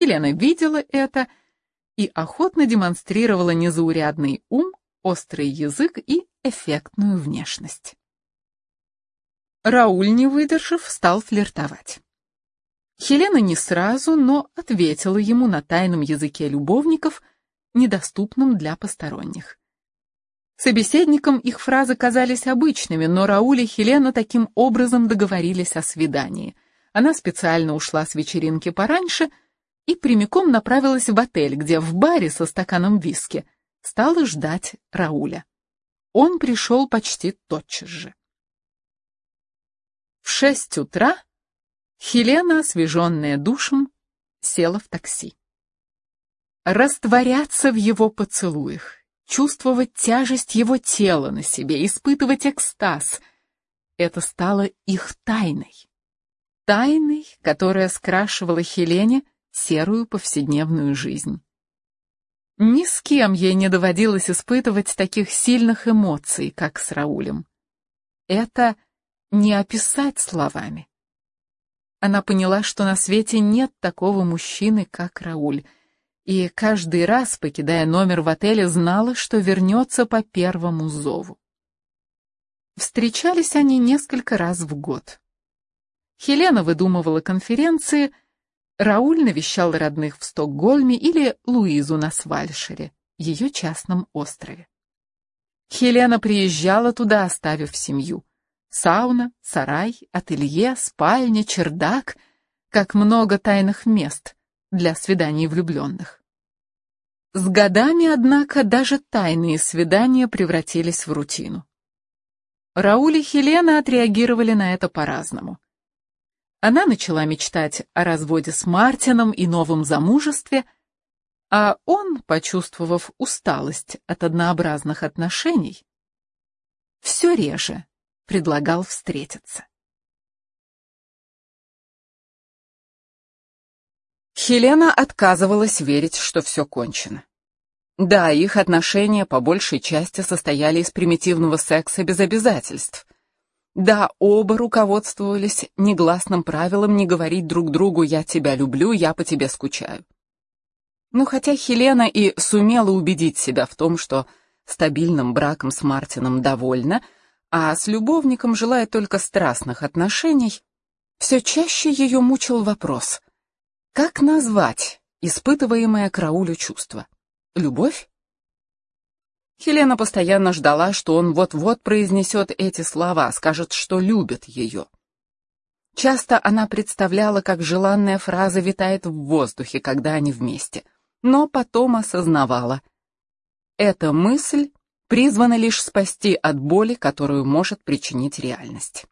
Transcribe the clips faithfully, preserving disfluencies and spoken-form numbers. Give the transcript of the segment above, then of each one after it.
Хелена видела это и охотно демонстрировала незаурядный ум, острый язык и эффектную внешность. Рауль, не выдержав, стал флиртовать. Хелена не сразу, но ответила ему на тайном языке любовников, недоступном для посторонних. Собеседникам их фразы казались обычными, но Рауль и Хелена таким образом договорились о свидании. Она специально ушла с вечеринки пораньше и прямиком направилась в отель, где в баре со стаканом виски стала ждать Рауля. Он пришел почти тотчас же. В шесть утра Хелена, освеженная душем, села в такси. Растворяться в его поцелуях, чувствовать тяжесть его тела на себе, испытывать экстаз — это стало их тайной. Тайной, которая скрашивала Хелене серую повседневную жизнь. Ни с кем ей не доводилось испытывать таких сильных эмоций, как с Раулем. Это не описать словами. Она поняла, что на свете нет такого мужчины, как Рауль, и каждый раз, покидая номер в отеле, знала, что вернется по первому зову. Встречались они несколько раз в год. Хелена выдумывала конференции, Рауль навещал родных в Стокгольме или Луизу на Свальшере, ее частном острове. Хелена приезжала туда, оставив семью. Сауна, сарай, ателье, спальня, чердак, как много тайных мест для свиданий влюбленных. С годами, однако, даже тайные свидания превратились в рутину. Рауль и Хелена отреагировали на это по-разному. Она начала мечтать о разводе с Мартином и новом замужестве, а он, почувствовав усталость от однообразных отношений, все реже предлагал встретиться. Хелена отказывалась верить, что все кончено. Да, их отношения по большей части состояли из примитивного секса без обязательств. Да, оба руководствовались негласным правилом не говорить друг другу «я тебя люблю, я по тебе скучаю». Но хотя Хелена и сумела убедить себя в том, что стабильным браком с Мартином довольна, а с любовником желает только страстных отношений, все чаще ее мучил вопрос: как назвать испытываемое к Раулю чувство? Любовь? Хелена постоянно ждала, что он вот-вот произнесет эти слова, скажет, что любит ее. Часто она представляла, как желанная фраза витает в воздухе, когда они вместе, но потом осознавала: эта мысль призвана лишь спасти от боли, которую может причинить реальность.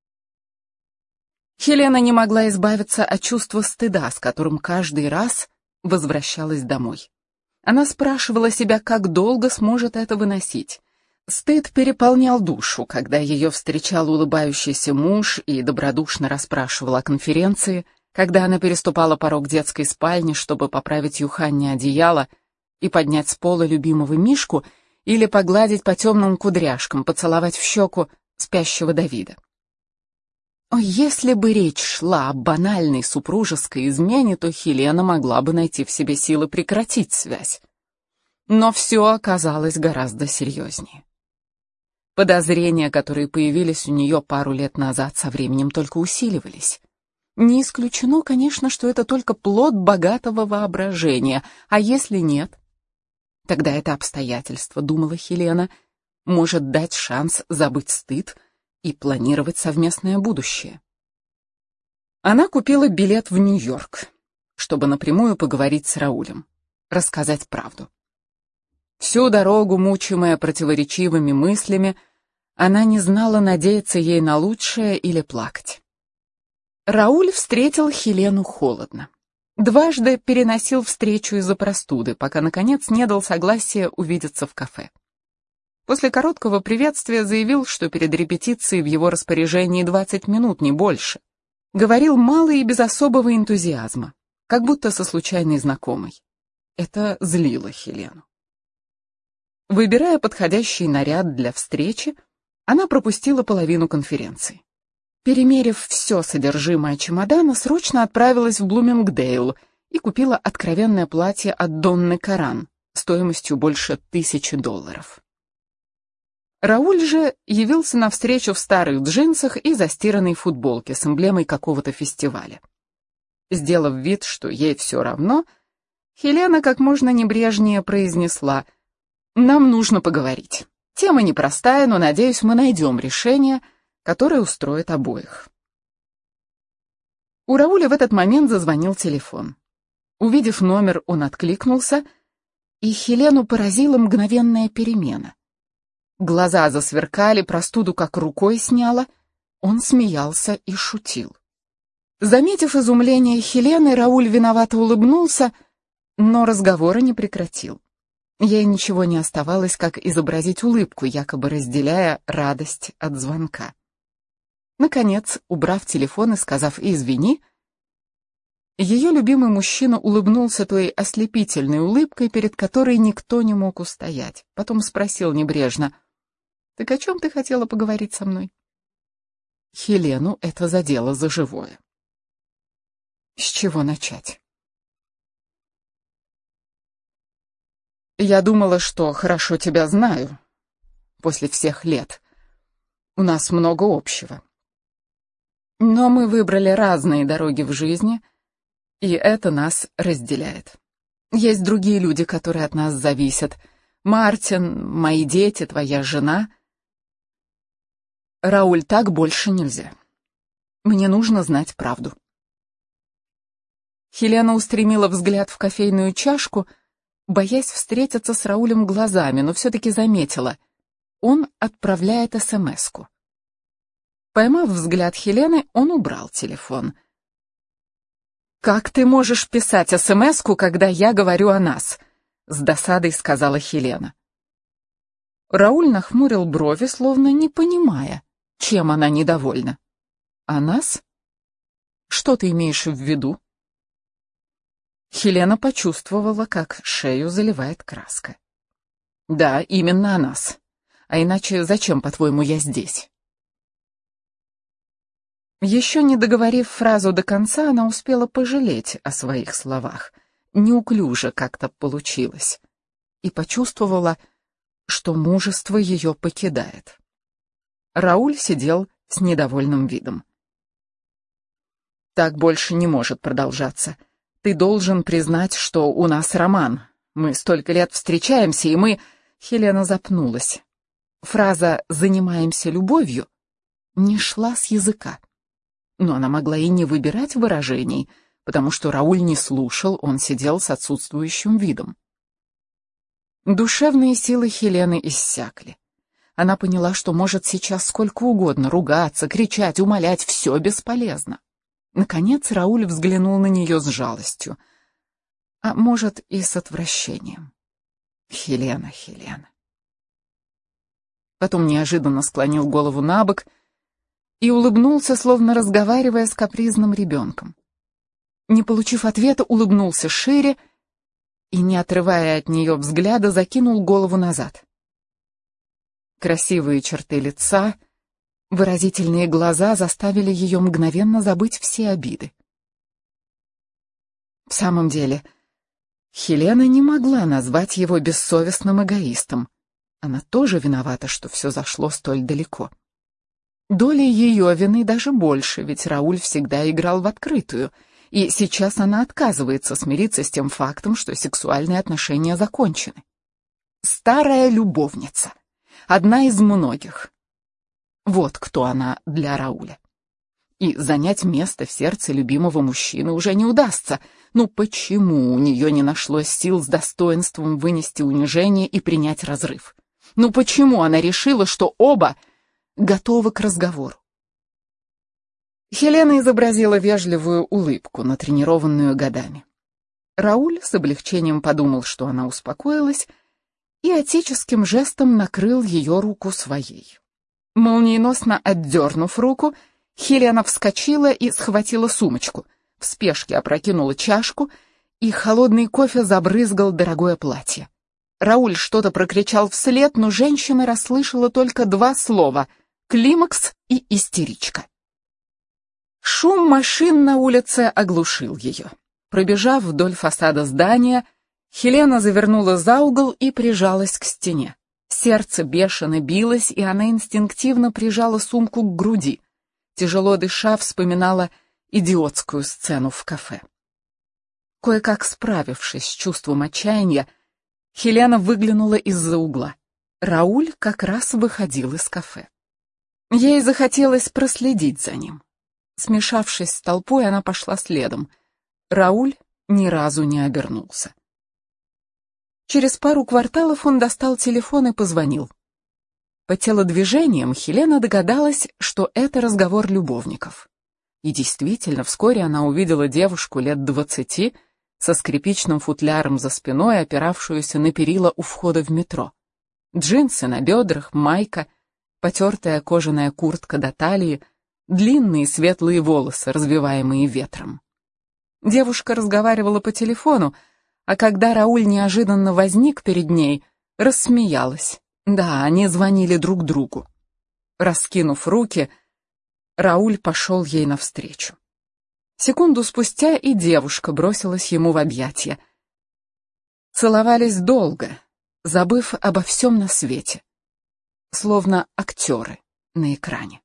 Хелена не могла избавиться от чувства стыда, с которым каждый раз возвращалась домой. Она спрашивала себя, как долго сможет это выносить. Стыд переполнял душу, когда ее встречал улыбающийся муж и добродушно расспрашивал о конференции, когда она переступала порог детской спальни, чтобы поправить Юханне одеяло и поднять с пола любимого Мишку, или погладить по темным кудряшкам, поцеловать в щеку спящего Давида. О, если бы речь шла о банальной супружеской измене, то Хелена могла бы найти в себе силы прекратить связь. Но все оказалось гораздо серьезнее. Подозрения, которые появились у нее пару лет назад, со временем только усиливались. Не исключено, конечно, что это только плод богатого воображения, а если нет? Тогда это обстоятельство, думала Хелена, может дать шанс забыть стыд и планировать совместное будущее. Она купила билет в Нью-Йорк, чтобы напрямую поговорить с Раулем, рассказать правду. Всю дорогу, мучимая противоречивыми мыслями, она не знала, надеяться ей на лучшее или плакать. Рауль встретил Хелену холодно. Дважды переносил встречу из-за простуды, пока, наконец, не дал согласия увидеться в кафе. После короткого приветствия заявил, что перед репетицией в его распоряжении двадцать минут, не больше. Говорил мало и без особого энтузиазма, как будто со случайной знакомой. Это злило Хелену. Выбирая подходящий наряд для встречи, она пропустила половину конференции. Перемерив все содержимое чемодана, срочно отправилась в Блумингдейл и купила откровенное платье от Донны Каран стоимостью больше тысячи долларов. Рауль же явился навстречу в старых джинсах и застиранной футболке с эмблемой какого-то фестиваля. Сделав вид, что ей все равно, Хелена как можно небрежнее произнесла: «Нам нужно поговорить. Тема непростая, но, надеюсь, мы найдем решение, которое устроит обоих». У Рауля в этот момент зазвонил телефон. Увидев номер, он откликнулся, и Хелену поразила мгновенная перемена. Глаза засверкали, простуду как рукой сняло, он смеялся и шутил. Заметив изумление Хелены, Рауль виновато улыбнулся, но разговора не прекратил. Ей ничего не оставалось, как изобразить улыбку, якобы разделяя радость от звонка. Наконец, убрав телефон и сказав «извини», ее любимый мужчина улыбнулся той ослепительной улыбкой, перед которой никто не мог устоять. Потом спросил небрежно: «Так о чем ты хотела поговорить со мной?» Хелену это задело за живое. С чего начать? «Я думала, что хорошо тебя знаю. После всех лет. У нас много общего. Но мы выбрали разные дороги в жизни, и это нас разделяет. Есть другие люди, которые от нас зависят. Мартин, мои дети, твоя жена. Рауль, так больше нельзя. Мне нужно знать правду». Хелена устремила взгляд в кофейную чашку, боясь встретиться с Раулем глазами, но все-таки заметила: он отправляет эс-эм-эску. Поймав взгляд Хелены, он убрал телефон. «Как ты можешь писать эс-эм-эску, когда я говорю о нас?» — с досадой сказала Хелена. Рауль нахмурил брови, словно не понимая, чем она недовольна. «О нас? Что ты имеешь в виду?» Хелена почувствовала, как шею заливает краска. «Да, именно о нас. А иначе зачем, по-твоему, я здесь?» Еще не договорив фразу до конца, она успела пожалеть о своих словах. Неуклюже как-то получилось. И почувствовала, что мужество ее покидает. Рауль сидел с недовольным видом. «Так больше не может продолжаться. Ты должен признать, что у нас роман. Мы столько лет встречаемся, и мы...» Хелена запнулась. Фраза «занимаемся любовью» не шла с языка. Но она могла и не выбирать выражений, потому что Рауль не слушал, он сидел с отсутствующим видом. Душевные силы Хелены иссякли. Она поняла, что может сейчас сколько угодно ругаться, кричать, умолять, все бесполезно. Наконец Рауль взглянул на нее с жалостью, а может и с отвращением. Хелена, Хелена. Потом неожиданно склонил голову набок и улыбнулся, словно разговаривая с капризным ребенком. Не получив ответа, улыбнулся шире и, не отрывая от нее взгляда, закинул голову назад. Красивые черты лица, выразительные глаза заставили ее мгновенно забыть все обиды. В самом деле, Хелена не могла назвать его бессовестным эгоистом. Она тоже виновата, что все зашло столь далеко. Доля ее вины даже больше, ведь Рауль всегда играл в открытую, и сейчас она отказывается смириться с тем фактом, что сексуальные отношения закончены. Старая любовница, одна из многих. Вот кто она для Рауля. И занять место в сердце любимого мужчины уже не удастся. Ну почему у нее не нашлось сил с достоинством вынести унижение и принять разрыв? Ну почему она решила, что оба готовы к разговору? Хелена изобразила вежливую улыбку, натренированную годами. Рауль с облегчением подумал, что она успокоилась, и отеческим жестом накрыл ее руку своей. Молниеносно отдернув руку, Хелена вскочила и схватила сумочку, в спешке опрокинула чашку, и холодный кофе забрызгал дорогое платье. Рауль что-то прокричал вслед, но женщина расслышала только два слова — климакс и истеричка. Шум машин на улице оглушил ее. Пробежав вдоль фасада здания, Хелена завернула за угол и прижалась к стене. Сердце бешено билось, и она инстинктивно прижала сумку к груди. Тяжело дыша, вспоминала идиотскую сцену в кафе. Кое-как справившись с чувством отчаяния, Хелена выглянула из-за угла. Рауль как раз выходил из кафе. Ей захотелось проследить за ним. Смешавшись с толпой, она пошла следом. Рауль ни разу не обернулся. Через пару кварталов он достал телефон и позвонил. По телодвижениям Хелена догадалась, что это разговор любовников. И действительно, вскоре она увидела девушку лет двадцати со скрипичным футляром за спиной, опиравшуюся на перила у входа в метро. Джинсы на бедрах, майка, потертая кожаная куртка до талии, длинные светлые волосы, развиваемые ветром. Девушка разговаривала по телефону, а когда Рауль неожиданно возник перед ней, рассмеялась. Да, они звонили друг другу. Раскинув руки, Рауль пошел ей навстречу. Секунду спустя и девушка бросилась ему в объятия. Целовались долго, забыв обо всем на свете, словно актеры на экране.